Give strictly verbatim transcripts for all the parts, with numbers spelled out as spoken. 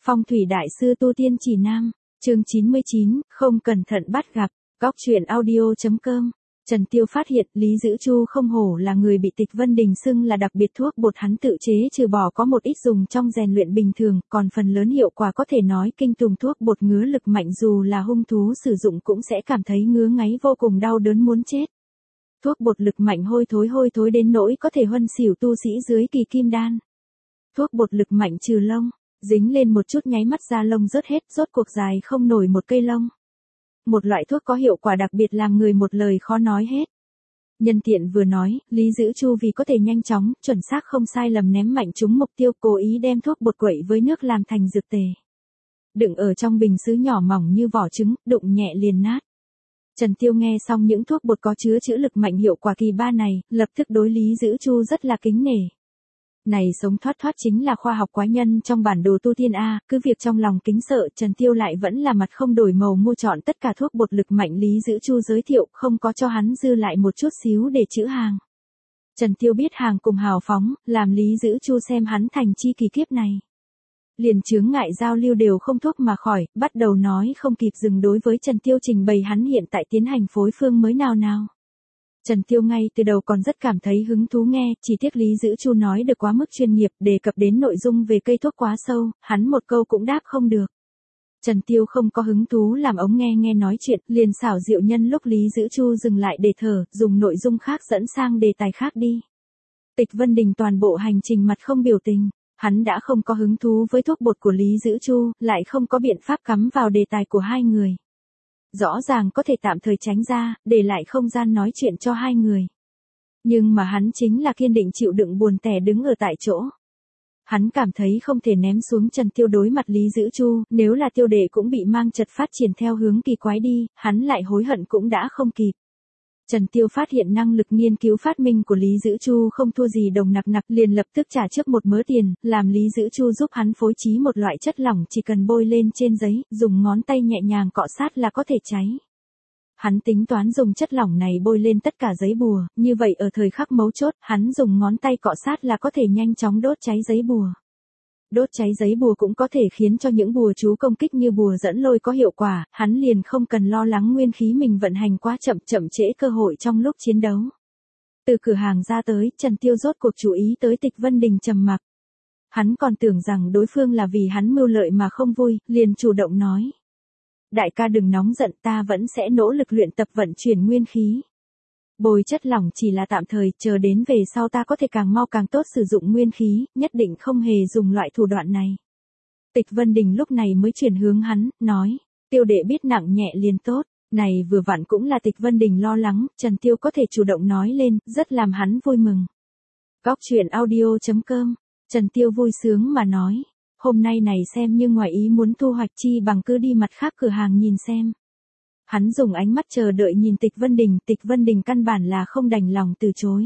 Phong thủy đại sư tu tiên chỉ nam, chương chín mươi chín, không cẩn thận bắt gặp, góc truyện audio.com. Trần Tiêu phát hiện Lý Dữ Chu không hổ là người bị Tịch Vân Đình xưng là đặc biệt thuốc bột, hắn tự chế trừ bỏ có một ít dùng trong rèn luyện bình thường, còn phần lớn hiệu quả có thể nói kinh tùng. Thuốc bột ngứa lực mạnh, dù là hung thú sử dụng cũng sẽ cảm thấy ngứa ngáy vô cùng đau đớn muốn chết. Thuốc bột lực mạnh hôi thối hôi thối đến nỗi có thể huân xỉu tu sĩ dưới kỳ kim đan. Thuốc bột lực mạnh trừ lông, dính lên một chút nháy mắt da lông rớt hết, rốt cuộc dài không nổi một cây lông. Một loại thuốc có hiệu quả đặc biệt làm người một lời khó nói hết. Nhân tiện vừa nói, Lý Dữ Chu vì có thể nhanh chóng, chuẩn xác không sai lầm ném mạnh trúng mục tiêu, cố ý đem thuốc bột quậy với nước làm thành dược tề. Đựng ở trong bình sứ nhỏ mỏng như vỏ trứng, đụng nhẹ liền nát. Trần Tiêu nghe xong những thuốc bột có chứa chữ lực mạnh hiệu quả kỳ ba này, lập tức đối Lý Dữ Chu rất là kính nể. Này sống thoát thoát chính là khoa học quái nhân trong bản đồ tu tiên A, cứ việc trong lòng kính sợ, Trần Tiêu lại vẫn là mặt không đổi màu mua chọn tất cả thuốc bột lực mạnh Lý Dữ Chu giới thiệu, không có cho hắn dư lại một chút xíu để chữ hàng. Trần Tiêu biết hàng cùng hào phóng, làm Lý Dữ Chu xem hắn thành chi kỳ kiếp này. Liền chướng ngại giao lưu đều không thuốc mà khỏi, bắt đầu nói không kịp dừng đối với Trần Tiêu trình bày hắn hiện tại tiến hành phối phương mới nào nào. Trần Tiêu ngay từ đầu còn rất cảm thấy hứng thú nghe, chỉ tiếc Lý Dữ Chu nói được quá mức chuyên nghiệp, đề cập đến nội dung về cây thuốc quá sâu, hắn một câu cũng đáp không được. Trần Tiêu không có hứng thú làm ống nghe nghe nói chuyện, liền xảo diệu nhân lúc Lý Dữ Chu dừng lại để thở, dùng nội dung khác dẫn sang đề tài khác đi. Tịch Vân Đình toàn bộ hành trình mặt không biểu tình, hắn đã không có hứng thú với thuốc bột của Lý Dữ Chu, lại không có biện pháp cắm vào đề tài của hai người. Rõ ràng có thể tạm thời tránh ra, để lại không gian nói chuyện cho hai người. Nhưng mà hắn chính là kiên định chịu đựng buồn tẻ đứng ở tại chỗ. Hắn cảm thấy không thể ném xuống Trần Tiêu đối mặt Lý Dữ Chu, nếu là Tiêu đệ cũng bị mang chật phát triển theo hướng kỳ quái đi, hắn lại hối hận cũng đã không kịp. Trần Tiêu phát hiện năng lực nghiên cứu phát minh của Lý Dữ Chu không thua gì Đồng Nặc Nặc, liền lập tức trả trước một mớ tiền, làm Lý Dữ Chu giúp hắn phối trí một loại chất lỏng chỉ cần bôi lên trên giấy, dùng ngón tay nhẹ nhàng cọ sát là có thể cháy. Hắn tính toán dùng chất lỏng này bôi lên tất cả giấy bùa, như vậy ở thời khắc mấu chốt, hắn dùng ngón tay cọ sát là có thể nhanh chóng đốt cháy giấy bùa. Đốt cháy giấy bùa cũng có thể khiến cho những bùa chú công kích như bùa dẫn lôi có hiệu quả, hắn liền không cần lo lắng nguyên khí mình vận hành quá chậm chậm trễ cơ hội trong lúc chiến đấu. Từ cửa hàng ra tới, Trần Tiêu rốt cuộc chú ý tới Tịch Vân Đình trầm mặc. Hắn còn tưởng rằng đối phương là vì hắn mưu lợi mà không vui, liền chủ động nói. Đại ca đừng nóng giận, ta vẫn sẽ nỗ lực luyện tập vận chuyển nguyên khí. Bồi chất lỏng chỉ là tạm thời, chờ đến về sau ta có thể càng mau càng tốt sử dụng nguyên khí, nhất định không hề dùng loại thủ đoạn này. Tịch Vân Đình lúc này mới chuyển hướng hắn, nói, Tiêu đệ biết nặng nhẹ liền tốt, này vừa vặn cũng là Tịch Vân Đình lo lắng, Trần Tiêu có thể chủ động nói lên, rất làm hắn vui mừng. Góc truyện audio.com, Trần Tiêu vui sướng mà nói, hôm nay này xem như ngoài ý muốn thu hoạch chi bằng cứ đi mặt khác cửa hàng nhìn xem. Hắn dùng ánh mắt chờ đợi nhìn Tịch Vân Đình, Tịch Vân Đình căn bản là không đành lòng từ chối.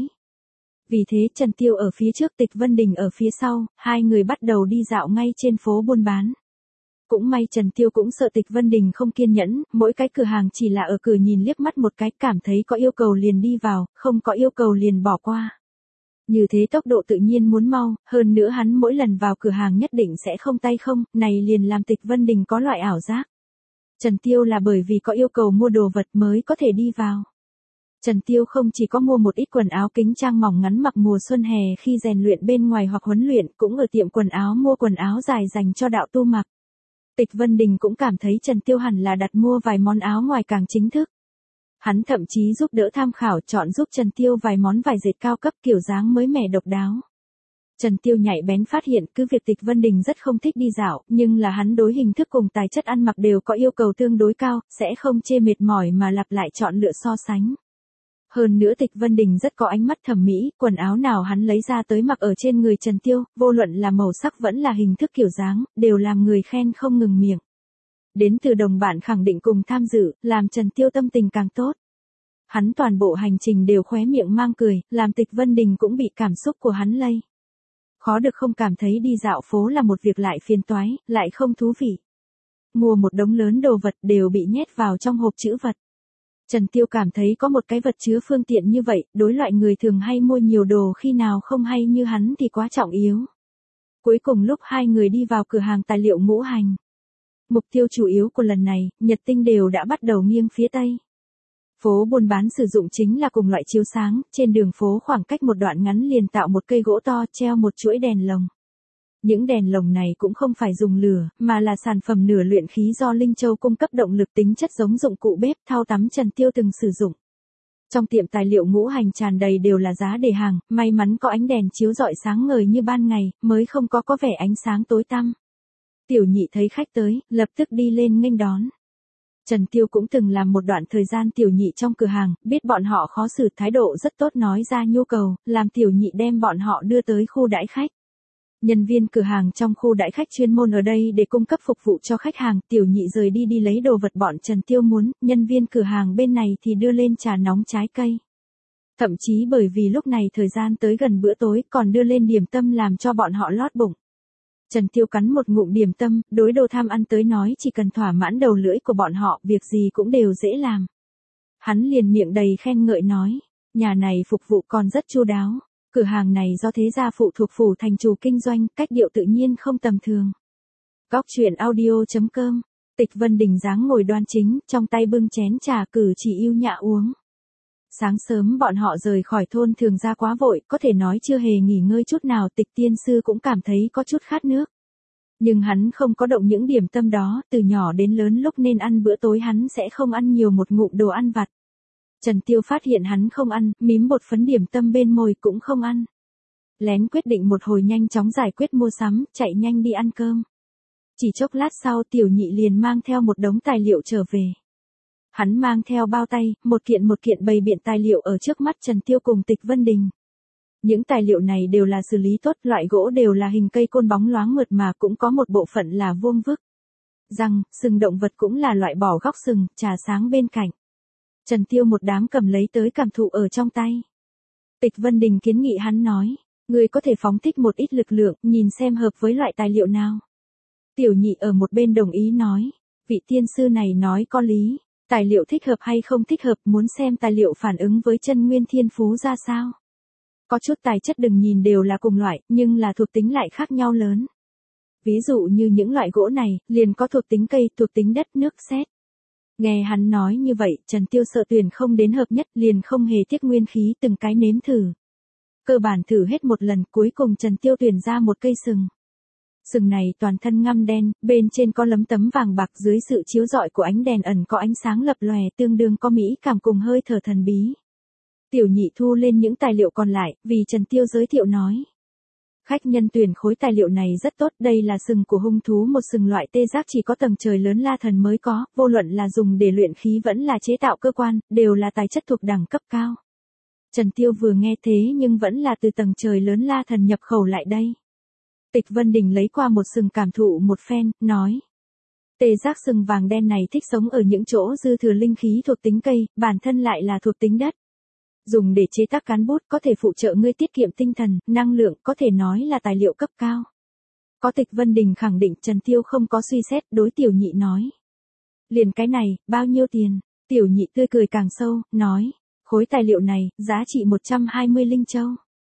Vì thế Trần Tiêu ở phía trước, Tịch Vân Đình ở phía sau, hai người bắt đầu đi dạo ngay trên phố buôn bán. Cũng may Trần Tiêu cũng sợ Tịch Vân Đình không kiên nhẫn, mỗi cái cửa hàng chỉ là ở cửa nhìn liếc mắt một cái, cảm thấy có yêu cầu liền đi vào, không có yêu cầu liền bỏ qua. Như thế tốc độ tự nhiên muốn mau, hơn nữa hắn mỗi lần vào cửa hàng nhất định sẽ không tay không, này liền làm Tịch Vân Đình có loại ảo giác. Trần Tiêu là bởi vì có yêu cầu mua đồ vật mới có thể đi vào. Trần Tiêu không chỉ có mua một ít quần áo kính trang mỏng ngắn mặc mùa xuân hè khi rèn luyện bên ngoài hoặc huấn luyện, cũng ở tiệm quần áo mua quần áo dài dành cho đạo tu mặc. Tịch Vân Đình cũng cảm thấy Trần Tiêu hẳn là đặt mua vài món áo ngoài càng chính thức. Hắn thậm chí giúp đỡ tham khảo chọn giúp Trần Tiêu vài món vải dệt cao cấp kiểu dáng mới mẻ độc đáo. Trần Tiêu nhạy bén phát hiện cứ việc Tịch Vân Đình rất không thích đi dạo, nhưng là hắn đối hình thức cùng tài chất ăn mặc đều có yêu cầu tương đối cao, sẽ không chê mệt mỏi mà lặp lại chọn lựa so sánh. Hơn nữa Tịch Vân Đình rất có ánh mắt thẩm mỹ, quần áo nào hắn lấy ra tới mặc ở trên người Trần Tiêu, vô luận là màu sắc vẫn là hình thức kiểu dáng, đều làm người khen không ngừng miệng. Đến từ đồng bạn khẳng định cùng tham dự, làm Trần Tiêu tâm tình càng tốt. Hắn toàn bộ hành trình đều khóe miệng mang cười, làm Tịch Vân Đình cũng bị cảm xúc của hắn lây. Khó được không cảm thấy đi dạo phố là một việc lại phiền toái, lại không thú vị. Mua một đống lớn đồ vật đều bị nhét vào trong hộp trữ vật. Trần Tiêu cảm thấy có một cái vật chứa phương tiện như vậy, đối loại người thường hay mua nhiều đồ khi nào không hay như hắn thì quá trọng yếu. cuối cùng lúc hai người đi vào cửa hàng tài liệu ngũ hành. Mục tiêu chủ yếu của lần này, nhật tinh đều đã bắt đầu nghiêng phía tây. Phố buôn bán sử dụng chính là cùng loại chiếu sáng, trên đường phố khoảng cách một đoạn ngắn liền tạo một cây gỗ to treo một chuỗi đèn lồng. Những đèn lồng này cũng không phải dùng lửa, mà là sản phẩm nửa luyện khí do Linh Châu cung cấp động lực tính chất giống dụng cụ bếp thau tắm Trần Tiêu từng sử dụng. Trong tiệm tài liệu ngũ hành tràn đầy đều là giá để hàng, may mắn có ánh đèn chiếu rọi sáng ngời như ban ngày, mới không có có vẻ ánh sáng tối tăm. Tiểu Nhị thấy khách tới, lập tức đi lên nghênh đón. Trần Tiêu cũng từng làm một đoạn thời gian tiểu nhị trong cửa hàng, biết bọn họ khó xử, thái độ rất tốt, nói ra nhu cầu, làm tiểu nhị đem bọn họ đưa tới khu đãi khách. Nhân viên cửa hàng trong khu đãi khách chuyên môn ở đây để cung cấp phục vụ cho khách hàng, tiểu nhị rời đi đi lấy đồ vật bọn Trần Tiêu muốn, nhân viên cửa hàng bên này thì đưa lên trà nóng trái cây. Thậm chí bởi vì lúc này thời gian tới gần bữa tối còn đưa lên điểm tâm làm cho bọn họ lót bụng. Trần Tiêu cắn một ngụm điểm tâm, đối đồ tham ăn tới nói chỉ cần thỏa mãn đầu lưỡi của bọn họ, việc gì cũng đều dễ làm. Hắn liền miệng đầy khen ngợi nói, nhà này phục vụ còn rất chu đáo, cửa hàng này do thế gia phụ thuộc phủ thành chủ kinh doanh, cách điệu tự nhiên không tầm thường. Góc truyện audio chấm com, Tịch Vân Đình dáng ngồi đoan chính, trong tay bưng chén trà cử chỉ yêu nhã uống. Sáng sớm bọn họ rời khỏi thôn Thường Gia quá vội, có thể nói chưa hề nghỉ ngơi chút nào, Tịch tiên sư cũng cảm thấy có chút khát nước. Nhưng hắn không có động những điểm tâm đó, từ nhỏ đến lớn lúc nên ăn bữa tối hắn sẽ không ăn nhiều một ngụm đồ ăn vặt. Trần Tiêu phát hiện hắn không ăn, mím bột phấn điểm tâm bên môi cũng không ăn. Lén quyết định một hồi nhanh chóng giải quyết mua sắm, chạy nhanh đi ăn cơm. Chỉ chốc lát sau tiểu nhị liền mang theo một đống tài liệu trở về. Hắn mang theo bao tay, một kiện một kiện bày biện tài liệu ở trước mắt Trần Tiêu cùng Tịch Vân Đình. Những tài liệu này đều là xử lý tốt, loại gỗ đều là hình cây côn bóng loáng mượt mà, cũng có một bộ phận là vuông vức. Răng, sừng động vật cũng là loại bỏ góc sừng, trà sáng bên cạnh. Trần Tiêu một đám cầm lấy tới cảm thụ ở trong tay. Tịch Vân Đình kiến nghị hắn nói, người có thể phóng thích một ít lực lượng, nhìn xem hợp với loại tài liệu nào. Tiểu nhị ở một bên đồng ý nói, vị tiên sư này nói có lý. Tài liệu thích hợp hay không thích hợp, muốn xem tài liệu phản ứng với chân nguyên thiên phú ra sao. Có chút tài chất đừng nhìn đều là cùng loại, nhưng là thuộc tính lại khác nhau lớn. Ví dụ như những loại gỗ này, liền có thuộc tính cây, thuộc tính đất, nước, sét. Nghe hắn nói như vậy, Trần Tiêu sợ tuyển không đến hợp nhất, liền không hề tiếc nguyên khí từng cái nếm thử. Cơ bản thử hết một lần, cuối cùng Trần Tiêu tuyển ra một cây sừng. Sừng này toàn thân ngăm đen, bên trên có lấm tấm vàng bạc, dưới sự chiếu rọi của ánh đèn ẩn có ánh sáng lập lòe, tương đương có mỹ cảm cùng hơi thở thần bí. Tiểu nhị thu lên những tài liệu còn lại, vì Trần Tiêu giới thiệu nói. Khách nhân tuyển khối tài liệu này rất tốt, đây là sừng của hung thú, một sừng loại tê giác chỉ có tầng trời lớn la thần mới có, vô luận là dùng để luyện khí vẫn là chế tạo cơ quan, đều là tài chất thuộc đẳng cấp cao. Trần Tiêu vừa nghe thế nhưng vẫn là từ tầng trời lớn la thần nhập khẩu lại đây. Tịch Vân Đình lấy qua một sừng cảm thụ một phen, nói. Tê giác sừng vàng đen này thích sống ở những chỗ dư thừa linh khí thuộc tính cây, bản thân lại là thuộc tính đất. Dùng để chế tác cán bút có thể phụ trợ ngươi tiết kiệm tinh thần, năng lượng, có thể nói là tài liệu cấp cao. Có Tịch Vân Đình khẳng định, Trần Tiêu không có suy xét, đối tiểu nhị nói. Liền cái này, bao nhiêu tiền? Tiểu nhị tươi cười càng sâu, nói. Khối tài liệu này, giá trị một trăm hai mươi linh châu.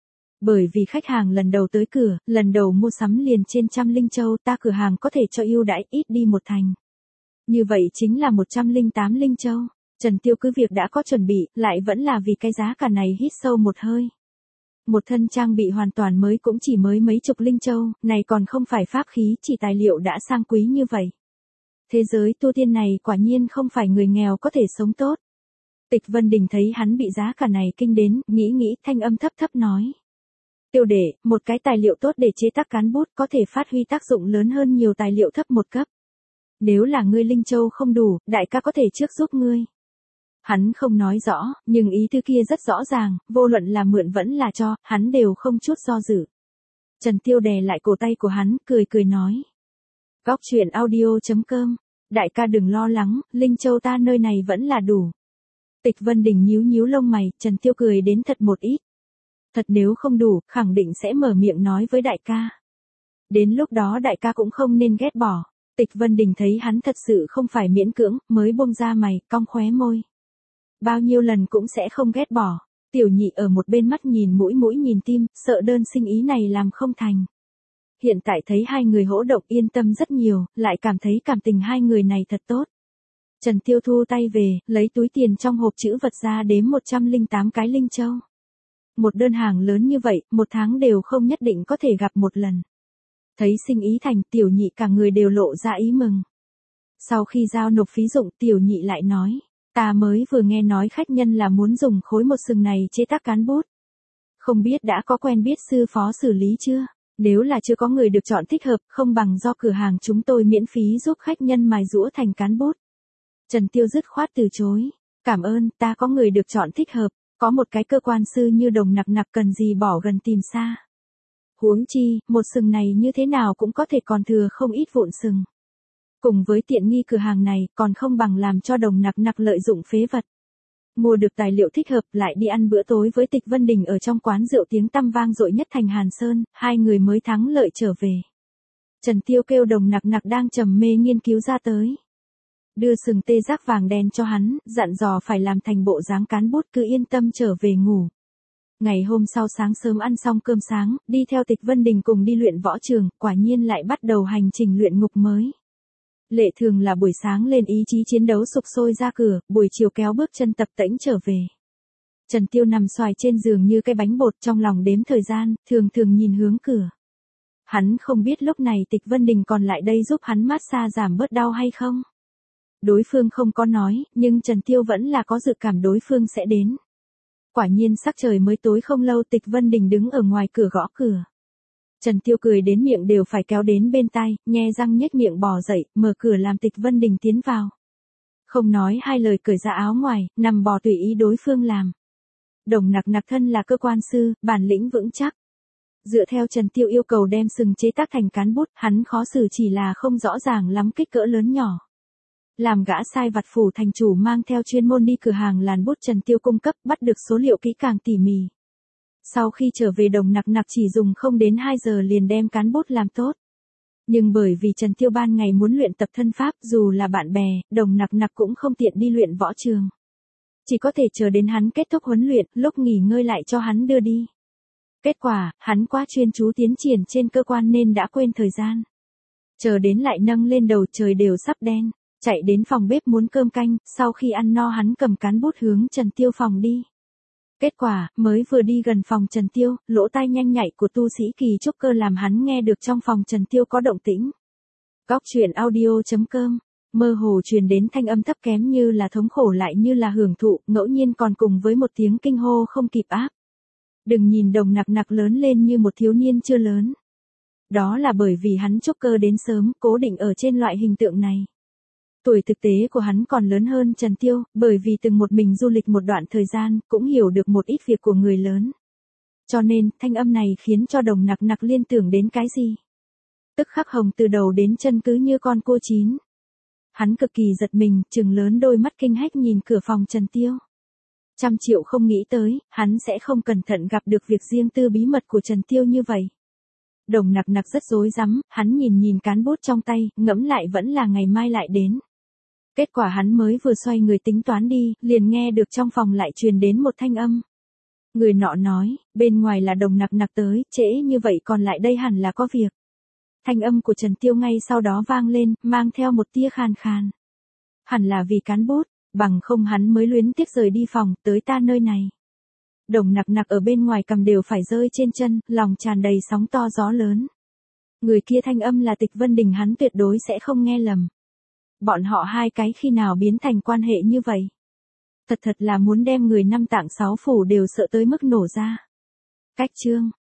Bởi vì khách hàng lần đầu tới cửa, lần đầu mua sắm liền trên trăm linh châu, ta cửa hàng có thể cho ưu đãi ít đi một thành. Như vậy chính là một trăm linh tám linh châu. Trần Tiêu cứ việc đã có chuẩn bị, lại vẫn là vì cái giá cả này hít sâu một hơi. Một thân trang bị hoàn toàn mới cũng chỉ mới mấy chục linh châu, này còn không phải pháp khí, chỉ tài liệu đã sang quý như vậy. Thế giới tu tiên này quả nhiên không phải người nghèo có thể sống tốt. Tịch Vân Đình thấy hắn bị giá cả này kinh đến, nghĩ nghĩ, thanh âm thấp thấp nói. Tiêu đệ, một cái tài liệu tốt để chế tác cán bút có thể phát huy tác dụng lớn hơn nhiều tài liệu thấp một cấp. Nếu là ngươi linh châu không đủ, đại ca có thể trước giúp ngươi. Hắn không nói rõ, nhưng ý tứ kia rất rõ ràng, vô luận là mượn vẫn là cho, hắn đều không chút do dự. Trần Tiêu đè lại cổ tay của hắn, cười cười nói. Góc truyện audio chấm com, đại ca đừng lo lắng, linh châu ta nơi này vẫn là đủ. Tịch Vân Đình nhíu nhíu lông mày, Trần Tiêu cười đến thật một ít. Thật nếu không đủ, khẳng định sẽ mở miệng nói với đại ca. Đến lúc đó đại ca cũng không nên ghét bỏ. Tịch Vân Đình thấy hắn thật sự không phải miễn cưỡng, mới buông ra mày, cong khóe môi. Bao nhiêu lần cũng sẽ không ghét bỏ. Tiểu nhị ở một bên mắt nhìn mũi mũi nhìn tim, sợ đơn sinh ý này làm không thành. Hiện tại thấy hai người hỗ động yên tâm rất nhiều, lại cảm thấy cảm tình hai người này thật tốt. Trần Tiêu thu tay về, lấy túi tiền trong hộp trữ vật ra đếm một trăm lẻ tám cái linh châu. Một đơn hàng lớn như vậy, một tháng đều không nhất định có thể gặp một lần. Thấy sinh ý thành, tiểu nhị cả người đều lộ ra ý mừng. Sau khi giao nộp phí dụng, tiểu nhị lại nói, ta mới vừa nghe nói khách nhân là muốn dùng khối một sừng này chế tác cán bút. Không biết đã có quen biết sư phó xử lý chưa? Nếu là chưa có người được chọn thích hợp, không bằng do cửa hàng chúng tôi miễn phí giúp khách nhân mài giũa thành cán bút. Trần Tiêu dứt khoát từ chối. Cảm ơn, ta có người được chọn thích hợp, có một cái cơ quan sư như Đồng Nặc Nặc cần gì bỏ gần tìm xa. Huống chi, một sừng này như thế nào cũng có thể còn thừa không ít vụn sừng. Cùng với tiện nghi cửa hàng này, còn không bằng làm cho Đồng Nặc Nặc lợi dụng phế vật. Mua được tài liệu thích hợp lại đi ăn bữa tối với Tịch Vân Đình ở trong quán rượu tiếng tăm vang dội nhất thành Hàn Sơn, hai người mới thắng lợi trở về. Trần Tiêu kêu Đồng Nặc Nặc đang trầm mê nghiên cứu ra tới. Đưa sừng tê giác vàng đen cho hắn, dặn dò phải làm thành bộ dáng cán bút cứ yên tâm trở về ngủ. Ngày hôm sau sáng sớm ăn xong cơm sáng, đi theo Tịch Vân Đình cùng đi luyện võ trường, quả nhiên lại bắt đầu hành trình luyện ngục mới. Lệ thường là buổi sáng lên ý chí chiến đấu sục sôi ra cửa, buổi chiều kéo bước chân tập tễnh trở về. Trần Tiêu nằm xoài trên giường như cái bánh bột trong lòng đếm thời gian, thường thường nhìn hướng cửa. Hắn không biết lúc này Tịch Vân Đình còn lại đây giúp hắn massage giảm bớt đau hay không. Đối phương không có nói, nhưng Trần Tiêu vẫn là có dự cảm đối phương sẽ đến. Quả nhiên sắc trời mới tối không lâu Tịch Vân Đình đứng ở ngoài cửa gõ cửa. Trần Tiêu cười đến miệng đều phải kéo đến bên tai, nhe răng nhếch miệng bò dậy, mở cửa làm Tịch Vân Đình tiến vào. Không nói hai lời cởi ra áo ngoài, nằm bò tùy ý đối phương làm. Đồng Nặc Nặc thân là cơ quan sư, bản lĩnh vững chắc. Dựa theo Trần Tiêu yêu cầu đem sừng chế tác thành cán bút, hắn khó xử chỉ là không rõ ràng lắm kích cỡ lớn nhỏ. Làm gã sai vặt phủ thành chủ mang theo chuyên môn đi cửa hàng làn bút Trần Tiêu cung cấp, bắt được số liệu kỹ càng tỉ mỉ. Sau khi trở về Đồng Nặc Nặc chỉ dùng không đến hai giờ liền đem cán bút làm tốt. Nhưng bởi vì Trần Tiêu ban ngày muốn luyện tập thân pháp, dù là bạn bè, Đồng Nặc Nặc cũng không tiện đi luyện võ trường. Chỉ có thể chờ đến hắn kết thúc huấn luyện, lúc nghỉ ngơi lại cho hắn đưa đi. Kết quả, hắn quá chuyên chú tiến triển trên cơ quan nên đã quên thời gian. Chờ đến lại nâng lên đầu trời đều sắp đen. Chạy đến phòng bếp muốn cơm canh, sau khi ăn no hắn cầm cán bút hướng Trần Tiêu phòng đi. Kết quả, mới vừa đi gần phòng Trần Tiêu, lỗ tai nhanh nhạy của tu sĩ kỳ trúc cơ làm hắn nghe được trong phòng Trần Tiêu có động tĩnh. Góc truyện audio chấm com, mơ hồ truyền đến thanh âm thấp kém như là thống khổ lại như là hưởng thụ, ngẫu nhiên còn cùng với một tiếng kinh hô không kịp áp. Đừng nhìn Đồng Nặc Nặc lớn lên như một thiếu niên chưa lớn. Đó là bởi vì hắn trúc cơ đến sớm, cố định ở trên loại hình tượng này. Tuổi thực tế của hắn còn lớn hơn Trần Tiêu, bởi vì từng một mình du lịch một đoạn thời gian, cũng hiểu được một ít việc của người lớn. Cho nên, thanh âm này khiến cho Đồng Nặc Nặc liên tưởng đến cái gì? Tức khắc hồng từ đầu đến chân cứ như con cua chín. Hắn cực kỳ giật mình, trừng lớn đôi mắt kinh hách nhìn cửa phòng Trần Tiêu. Trăm triệu không nghĩ tới, hắn sẽ không cẩn thận gặp được việc riêng tư bí mật của Trần Tiêu như vậy. Đồng Nặc Nặc rất rối rắm, hắn nhìn nhìn cán bút trong tay, ngẫm lại vẫn là ngày mai lại đến. Kết quả hắn mới vừa xoay người tính toán đi, liền nghe được trong phòng lại truyền đến một thanh âm. Người nọ nói, bên ngoài là Đồng Nặc Nặc tới, trễ như vậy còn lại đây hẳn là có việc. Thanh âm của Trần Tiêu ngay sau đó vang lên, mang theo một tia khàn khàn. Hẳn là vì cán bút, bằng không hắn mới luyến tiếc rời đi phòng, tới ta nơi này. Đồng Nặc Nặc ở bên ngoài cầm đều phải rơi trên chân, lòng tràn đầy sóng to gió lớn. Người kia thanh âm là Tịch Vân Đình, hắn tuyệt đối sẽ không nghe lầm. Bọn họ hai cái khi nào biến thành quan hệ như vậy? Thật thật là muốn đem người năm tạng sáu phủ đều sợ tới mức nổ ra. Cách chương